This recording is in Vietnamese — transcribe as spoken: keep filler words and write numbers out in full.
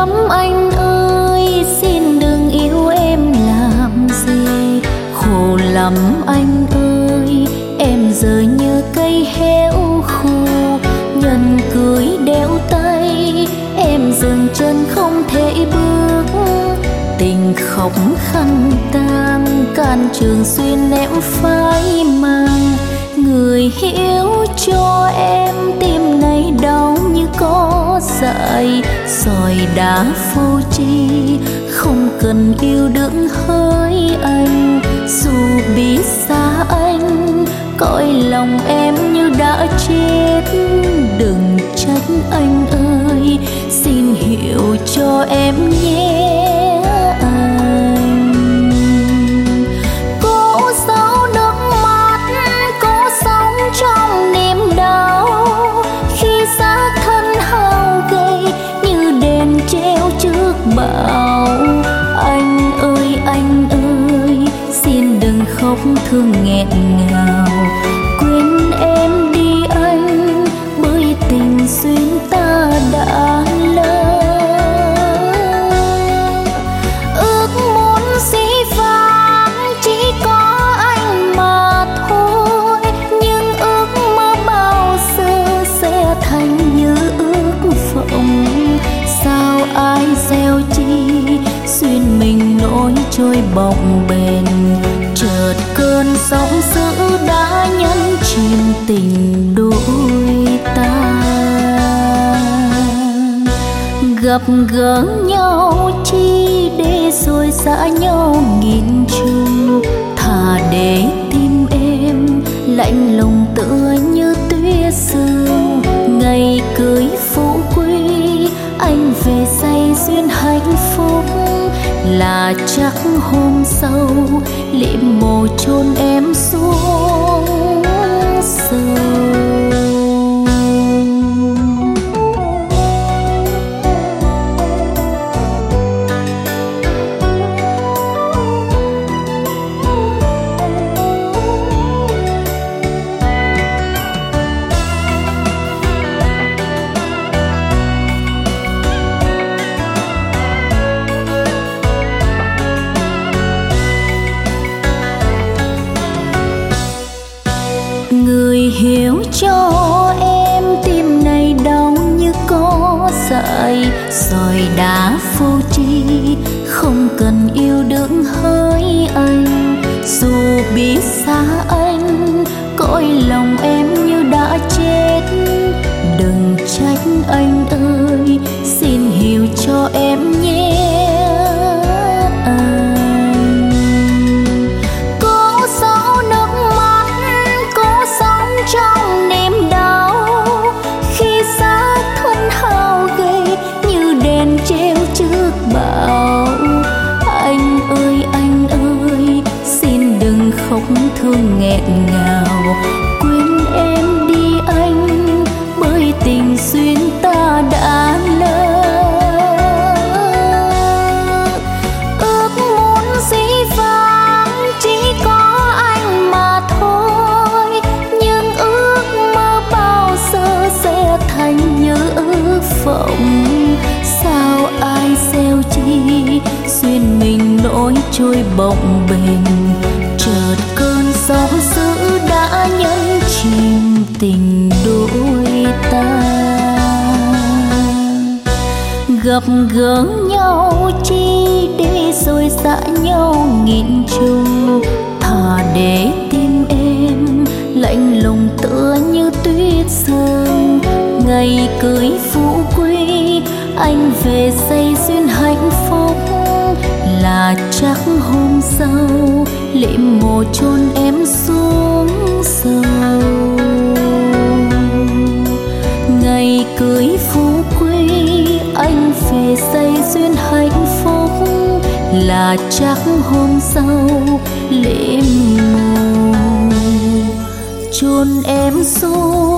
lắm anh ơi, xin đừng yêu em làm gì. Khổ lắm anh ơi, em giờ như cây héo khô. Nhân cưới đeo tay, em dừng chân không thể bước. Tình khóc khăn tang, can trường xuyên em phai mang. Người hiểu cho em, tim này đau như có dại. Sỏi đá vô tri, không cần yêu đựng hỡi anh. Dù biết xa anh, cõi lòng em như đã chết. Đừng trách anh ơi, xin hiểu cho em nhé anh. Cố giấu nước mắt, cố sống trong niềm đau. Khi xác thân hao gầy như đèn treo trước bão. Anh ơi anh ơi, xin đừng khóc thương nghẹn ngào. Quên em đi anh, bởi tình duyên ta đã lỡ. Ước muốn dĩ vãng chỉ có anh mà thôi, nhưng ước mơ bao giờ sẽ thành như ước vọng. Sao ai gieo chi duyên mình nỗi trôi bồng bềnh. Chợt cơn sóng dữ đã nhấn chìm tình đôi ta. Gặp gỡ nhau chi để rồi xa nhau nghìn trùng. Thà để tim em lạnh lùng tựa như tuyết sương. Ngày cưới phú quý, anh về say duyên hạnh phúc. Là chắc hôm sau liệm mồ chôn em xuống sâu. Hiểu cho em, tim này đau như có dại. Sỏi đá vô tri, không cần yêu đương hỡi anh. Dù biết xa anh, cõi lòng em như đã chết. Đừng trách anh ơi, xin hiểu cho em nhé anh. Trong niềm đau, khi xác thân hao gầy như đèn treo trước bão. Anh ơi anh ơi, xin đừng khóc thương nghẹn ngào. Quên em đi anh, bởi tình duyên ta đã lỡ. Ước muốn dĩ vãng chỉ có anh mà thôi, sẽ thành như ước vọng. Sao ai gieo chi duyên mình nỗi trôi bồng bềnh. Chợt cơn sóng dữ đã nhấn chìm tình đôi ta. Gặp gỡ nhau chi để rồi xa nhau nghìn trùng. Thà để tim em lạnh lùng tựa như tuyết sương. Ngày cưới phú quý, anh về say duyên hạnh phúc. Là chắc hôm sau liệm mồ chôn em xuống sâu. Ngày cưới phú quý, anh về say duyên hạnh phúc. Là chắc hôm sau liệm mồ chôn em xuống